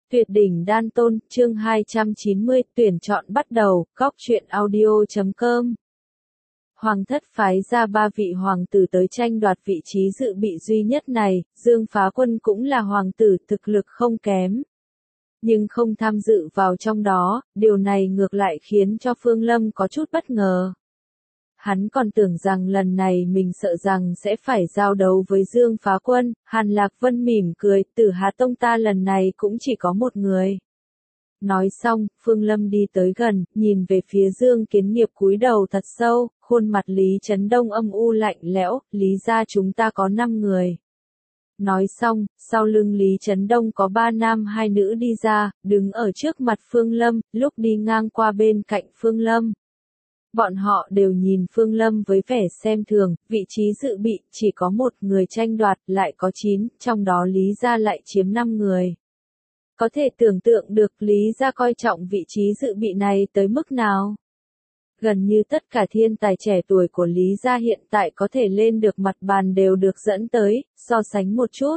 Tuyệt đỉnh đan tôn, chương 290, tuyển chọn bắt đầu, góc truyện audio.com. Hoàng thất phái ra 3 vị hoàng tử tới tranh đoạt vị trí dự bị duy nhất này, Dương Phá Quân cũng là hoàng tử, thực lực không kém. Nhưng không tham dự vào trong đó, điều này ngược lại khiến cho Phương Lâm có chút bất ngờ. Hắn còn tưởng rằng lần này mình sợ rằng sẽ phải giao đấu với Dương Phá Quân. Hàn Lạc Vân mỉm cười, Tử Hà Tông ta lần này cũng chỉ có một người. Nói xong, Phương Lâm đi tới gần, nhìn về phía Dương Kiến Nghiệp cúi đầu thật sâu, khuôn mặt Lý Chấn Đông âm u lạnh lẽo, Lý gia chúng ta có 5 người. Nói xong, sau lưng Lý Chấn Đông có 3 nam 2 nữ đi ra, đứng ở trước mặt Phương Lâm, lúc đi ngang qua bên cạnh Phương Lâm. Bọn họ đều nhìn Phương Lâm với vẻ xem thường, vị trí dự bị chỉ có một người tranh đoạt, lại có 9, trong đó Lý gia lại chiếm 5 người. Có thể tưởng tượng được Lý gia coi trọng vị trí dự bị này tới mức nào. Gần như tất cả thiên tài trẻ tuổi của Lý gia hiện tại có thể lên được mặt bàn đều được dẫn tới, so sánh một chút.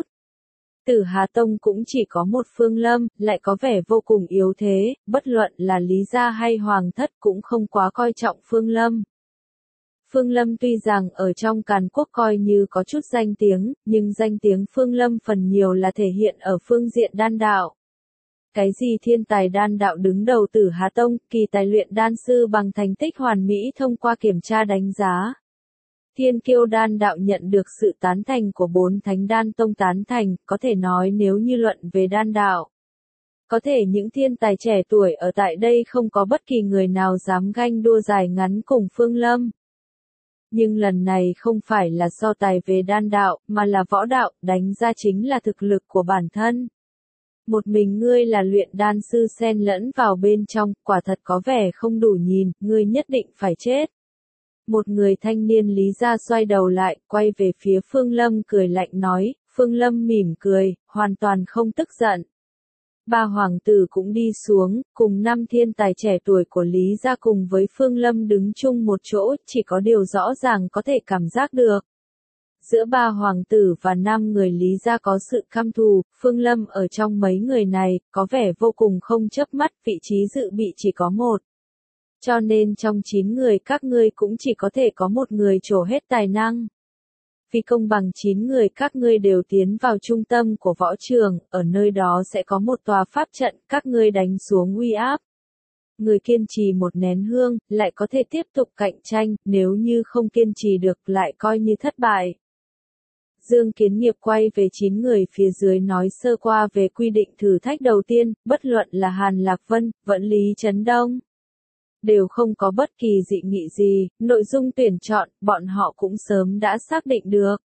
Tử Hà Tông cũng chỉ có một Phương Lâm, lại có vẻ vô cùng yếu thế, bất luận là Lý gia hay Hoàng thất cũng không quá coi trọng Phương Lâm. Phương Lâm tuy rằng ở trong Càn Quốc coi như có chút danh tiếng, nhưng danh tiếng Phương Lâm phần nhiều là thể hiện ở phương diện đan đạo. Cái gì thiên tài đan đạo đứng đầu Tử Hà Tông, kỳ tài luyện đan sư bằng thành tích hoàn mỹ thông qua kiểm tra đánh giá. Thiên Kiêu đan đạo nhận được sự tán thành của 4 thánh đan tông tán thành, có thể nói nếu như luận về đan đạo. Có thể những thiên tài trẻ tuổi ở tại đây không có bất kỳ người nào dám ganh đua dài ngắn cùng Phương Lâm. Nhưng lần này không phải là so tài về đan đạo, mà là võ đạo, đánh ra chính là thực lực của bản thân. Một mình ngươi là luyện đan sư xen lẫn vào bên trong, quả thật có vẻ không đủ nhìn, ngươi nhất định phải chết. Một người thanh niên Lý gia xoay đầu lại, quay về phía Phương Lâm cười lạnh nói, Phương Lâm mỉm cười, hoàn toàn không tức giận. 3 hoàng tử cũng đi xuống, cùng 5 thiên tài trẻ tuổi của Lý gia cùng với Phương Lâm đứng chung một chỗ, chỉ có điều rõ ràng có thể cảm giác được. Giữa 3 hoàng tử và 5 người Lý gia có sự căm thù, Phương Lâm ở trong mấy người này, có vẻ vô cùng không chớp mắt, vị trí dự bị chỉ có 1. Cho nên trong 9 người các ngươi cũng chỉ có thể có một người trổ hết tài năng. Vì công bằng 9 người các ngươi đều tiến vào trung tâm của võ trường, ở nơi đó sẽ có một tòa pháp trận, các ngươi đánh xuống uy áp. Người kiên trì một nén hương, lại có thể tiếp tục cạnh tranh, nếu như không kiên trì được lại coi như thất bại. Dương Kiến Nghiệp quay về 9 người phía dưới nói sơ qua về quy định thử thách đầu tiên, bất luận là Hàn Lạc Vân, vẫn Lý Chấn Đông. Đều không có bất kỳ dị nghị gì, nội dung tuyển chọn, bọn họ cũng sớm đã xác định được.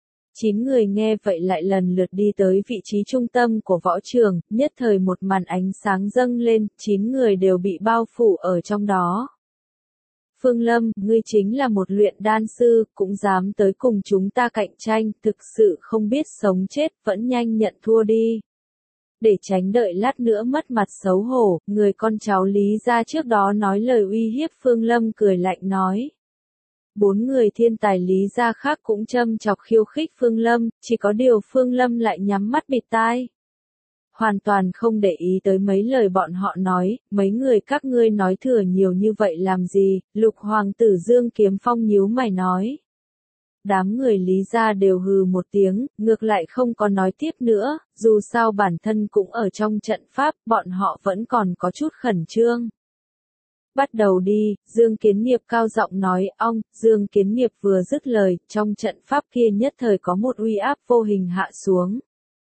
9 người nghe vậy lại lần lượt đi tới vị trí trung tâm của võ trường, nhất thời một màn ánh sáng dâng lên, 9 người đều bị bao phủ ở trong đó. Phương Lâm, ngươi chính là một luyện đan sư, cũng dám tới cùng chúng ta cạnh tranh, thực sự không biết sống chết, vẫn nhanh nhận thua đi. Để tránh đợi lát nữa mất mặt xấu hổ, người con cháu Lý gia trước đó nói lời uy hiếp Phương Lâm cười lạnh nói. 4 người thiên tài Lý gia khác cũng châm chọc khiêu khích Phương Lâm, chỉ có điều Phương Lâm lại nhắm mắt bịt tai. Hoàn toàn không để ý tới mấy lời bọn họ nói, mấy người các ngươi nói thừa nhiều như vậy làm gì, Lục hoàng tử Dương Kiếm Phong nhíu mày nói. Đám người Lý gia đều hừ một tiếng, ngược lại không có nói tiếp nữa, dù sao bản thân cũng ở trong trận pháp, bọn họ vẫn còn có chút khẩn trương. Bắt đầu đi, Dương Kiến Nghiệp cao giọng nói, Dương Kiến Nghiệp vừa dứt lời, trong trận pháp kia nhất thời có một uy áp vô hình hạ xuống.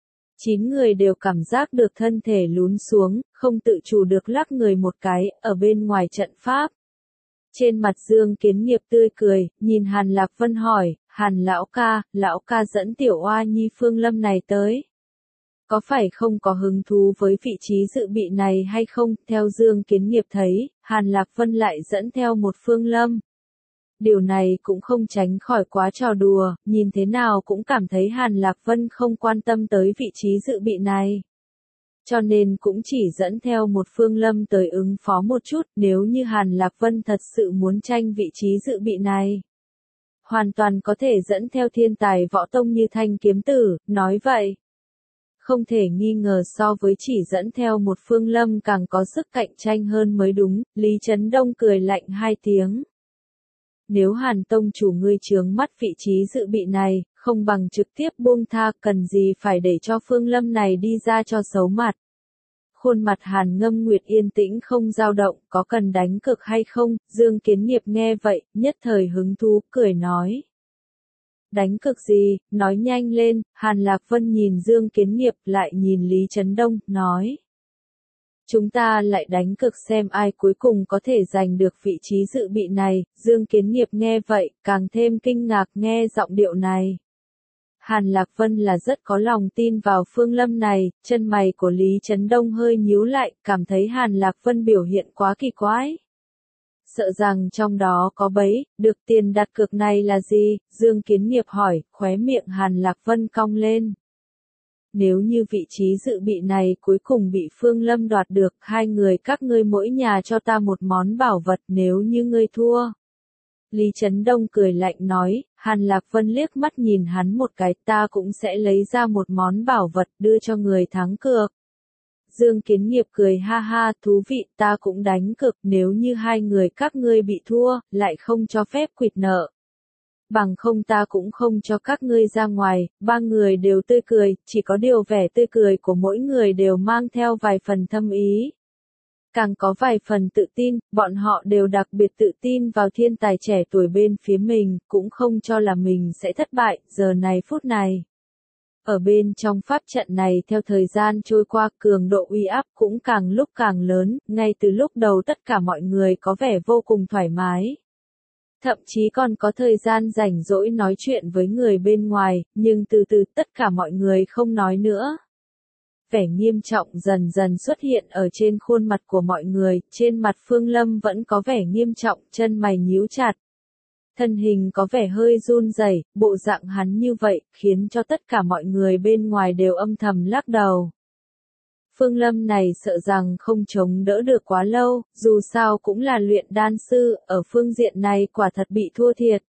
9 người đều cảm giác được thân thể lún xuống, không tự chủ được lắc người một cái, ở bên ngoài trận pháp. Trên mặt Dương Kiến Nghiệp tươi cười, nhìn Hàn Lạc Vân hỏi, Hàn lão ca dẫn tiểu oa nhi Phương Lâm này tới. Có phải không có hứng thú với vị trí dự bị này hay không? Theo Dương Kiến Nghiệp thấy, Hàn Lạc Vân lại dẫn theo một Phương Lâm. Điều này cũng không tránh khỏi quá trò đùa, nhìn thế nào cũng cảm thấy Hàn Lạc Vân không quan tâm tới vị trí dự bị này. Cho nên cũng chỉ dẫn theo một Phương Lâm tới ứng phó một chút, nếu như Hàn Lạc Vân thật sự muốn tranh vị trí dự bị này. Hoàn toàn có thể dẫn theo thiên tài võ tông như Thanh Kiếm Tử, nói vậy. không thể nghi ngờ so với chỉ dẫn theo một Phương Lâm càng có sức cạnh tranh hơn mới đúng, Lý Chấn Đông cười lạnh hai tiếng. Nếu Hàn Tông chủ ngươi chướng mắt vị trí dự bị này, không bằng trực tiếp buông tha, cần gì phải để cho Phương Lâm này đi ra cho xấu mặt. Khuôn mặt Hàn Ngâm Nguyệt yên tĩnh không dao động, có cần đánh cược hay không? Dương Kiến Nghiệp nghe vậy, nhất thời hứng thú, cười nói. Đánh cược gì, nói nhanh lên, Hàn Lạc Vân nhìn Dương Kiến Nghiệp lại nhìn Lý Chấn Đông, nói. Chúng ta lại đánh cược xem ai cuối cùng có thể giành được vị trí dự bị này, Dương Kiến Nghiệp nghe vậy, càng thêm kinh ngạc nghe giọng điệu này. Hàn Lạc Vân là rất có lòng tin vào Phương Lâm này, chân mày của Lý Chấn Đông hơi nhíu lại, cảm thấy Hàn Lạc Vân biểu hiện quá kỳ quái. Sợ rằng trong đó có bẫy, được tiền đặt cược này là gì? Dương Kiến Nghiệp hỏi, khóe miệng Hàn Lạc Vân cong lên. Nếu như vị trí dự bị này cuối cùng bị Phương Lâm đoạt được, hai người các ngươi mỗi nhà cho ta một món bảo vật nếu như ngươi thua. Lý Chấn Đông cười lạnh nói, Hàn Lạc Vân liếc mắt nhìn hắn một cái, ta cũng sẽ lấy ra một món bảo vật đưa cho người thắng cược. Dương Kiến Nghiệp cười ha ha, thú vị, ta cũng đánh cược, nếu như hai người các ngươi bị thua, lại không cho phép quỵt nợ. Bằng không ta cũng không cho các ngươi ra ngoài, ba người đều tươi cười, chỉ có điều vẻ tươi cười của mỗi người đều mang theo vài phần thâm ý. Càng có vài phần tự tin, bọn họ đều đặc biệt tự tin vào thiên tài trẻ tuổi bên phía mình, cũng không cho là mình sẽ thất bại, giờ này phút này. Ở bên trong pháp trận này theo thời gian trôi qua cường độ uy áp cũng càng lúc càng lớn, ngay từ lúc đầu tất cả mọi người có vẻ vô cùng thoải mái. Thậm chí còn có thời gian rảnh rỗi nói chuyện với người bên ngoài, nhưng từ từ tất cả mọi người không nói nữa. Vẻ nghiêm trọng dần dần xuất hiện ở trên khuôn mặt của mọi người, trên mặt Phương Lâm vẫn có vẻ nghiêm trọng, chân mày nhíu chặt. Thân hình có vẻ hơi run rẩy, bộ dạng hắn như vậy, khiến cho tất cả mọi người bên ngoài đều âm thầm lắc đầu. Phương Lâm này sợ rằng không chống đỡ được quá lâu, dù sao cũng là luyện đan sư, ở phương diện này quả thật bị thua thiệt.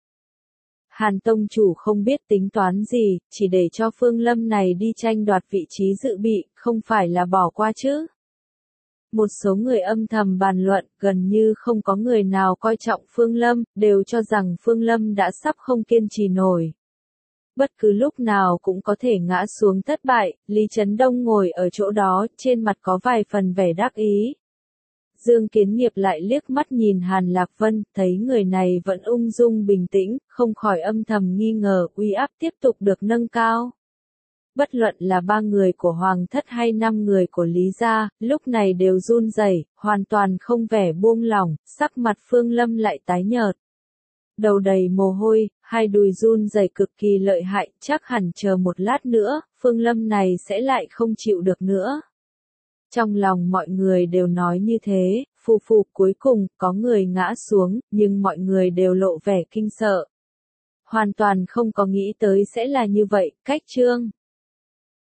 Hàn Tông chủ không biết tính toán gì, chỉ để cho Phương Lâm này đi tranh đoạt vị trí dự bị, không phải là bỏ qua chứ. Một số người âm thầm bàn luận, gần như không có người nào coi trọng Phương Lâm, đều cho rằng Phương Lâm đã sắp không kiên trì nổi. Bất cứ lúc nào cũng có thể ngã xuống thất bại, Lý Chấn Đông ngồi ở chỗ đó, trên mặt có vài phần vẻ đắc ý. Dương Kiến Nghiệp lại liếc mắt nhìn Hàn Lạc Vân, thấy người này vẫn ung dung bình tĩnh, không khỏi âm thầm nghi ngờ uy áp tiếp tục được nâng cao. Bất luận là 3 người của Hoàng Thất hay 5 người của Lý Gia, lúc này đều run rẩy, hoàn toàn không vẻ buông lỏng, sắc mặt Phương Lâm lại tái nhợt. Đầu đầy mồ hôi, hai đùi run rẩy cực kỳ lợi hại, chắc hẳn chờ một lát nữa, Phương Lâm này sẽ lại không chịu được nữa. Trong lòng mọi người đều nói như thế, phù phù cuối cùng, có người ngã xuống, nhưng mọi người đều lộ vẻ kinh sợ. Hoàn toàn không có nghĩ tới sẽ là như vậy, cách chương.